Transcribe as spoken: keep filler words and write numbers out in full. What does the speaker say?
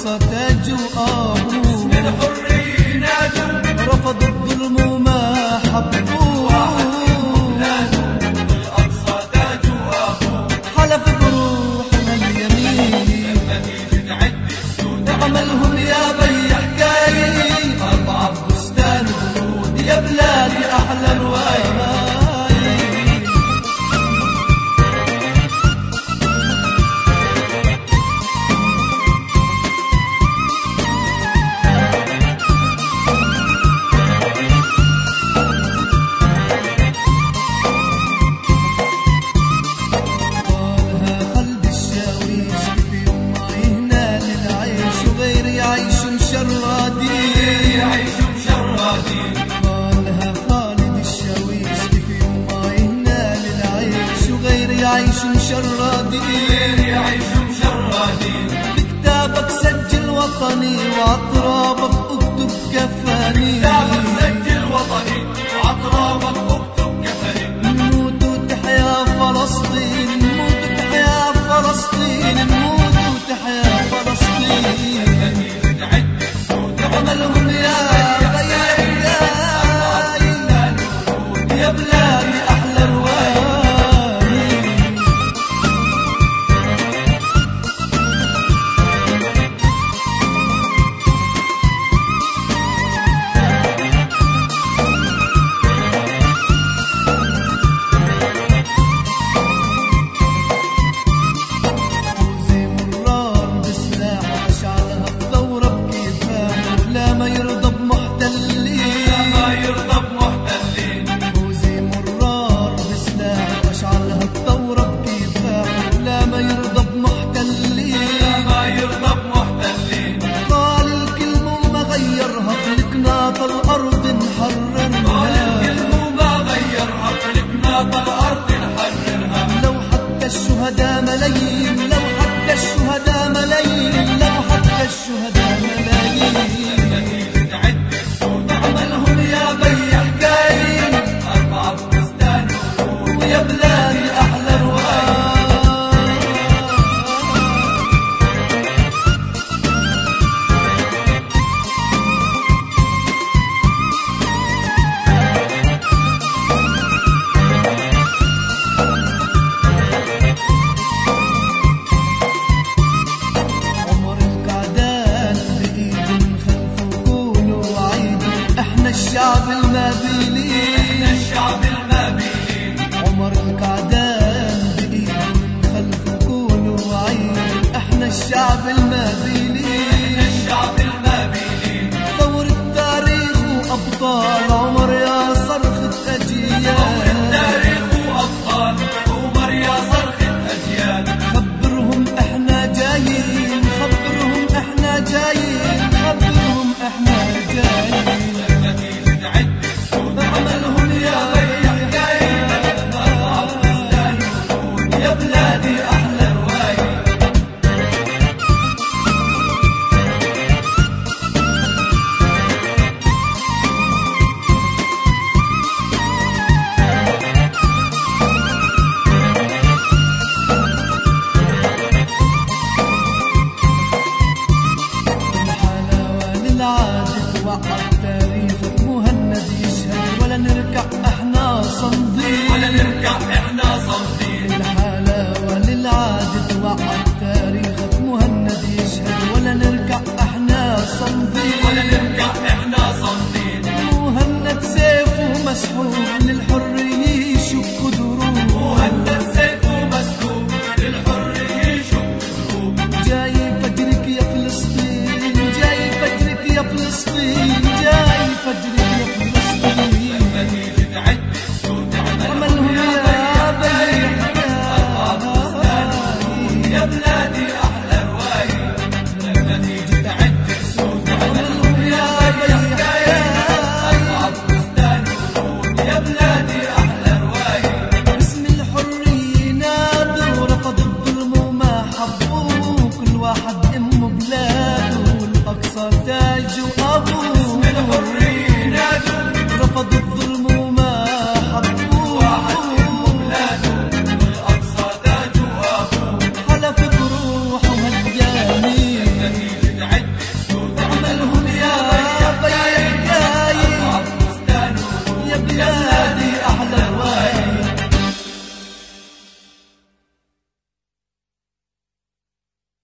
الأقصى تاج وآبوه باسم الحرية نادوا رفضوا الظلم وما حبوه الأقصى تاج وآبوه حلف بروحنا اليمين لما تيجي تعد السود عملهم يا بي حكاية أربعة بستان ورود يا بلادي أحلى رواية يعيش مشردين يعيش مشردين بكتابك سجل وطني وعطرابك اكتب كفاني كتابك سجل وطني وعطرابك اكتب كفاني نموت وتحيا فلسطين نموت وتحيا فلسطين نموت وتحيا فلسطين لما تعد السود عملهم يا غير يا بلادي احلى رواية الأرض نحررها الكلمة ما غيرها خلقنا بالأرض نحررها لو حتى الشهداء ملايين لو حتى الشهداء ملايين لو حتى الشهداء ملايين لما تيجي تعد السود عملهم يا بي حكايين أربعة بستان ورود ويا بلادي أحلى رواية الشعب المابيلين الشعب المابيلين عمر القعدان بإيده من خلفه كونوا وعيد احنا الشعب المابيلين الشعب المابيلين ثور التاريخ وأبطال عمر يا صرخة أجيال ثور التاريخ وأبطال عمر يا صرخة أجيال خبرهم احنا جايين خبرهم احنا جايين خبرهم احنا جايين عملهم يا بي حكاية أربعة بستان ورود يا بلادي أحلى رواية الحلاوة للعادة وعد تاريخك مهند يشهد ولا نركع احنا صندين ولا نركع احنا صامدين الحلاوة للعادة وعد تاريخك مهند يشهد ولا نركع احنا صندين ولا نركع احنا صامدين مهند سيفه مسحوب للحرية يشق دروب مهند سيفه مسحوب للحرية يشق دروب جاي فجرك يا فلسطين جاي فجرك يا فلسطين جاي فجرك يا فلسطين لما تيجي تعد السود عملهم يا بي أربعة بستان ورود يا بلاد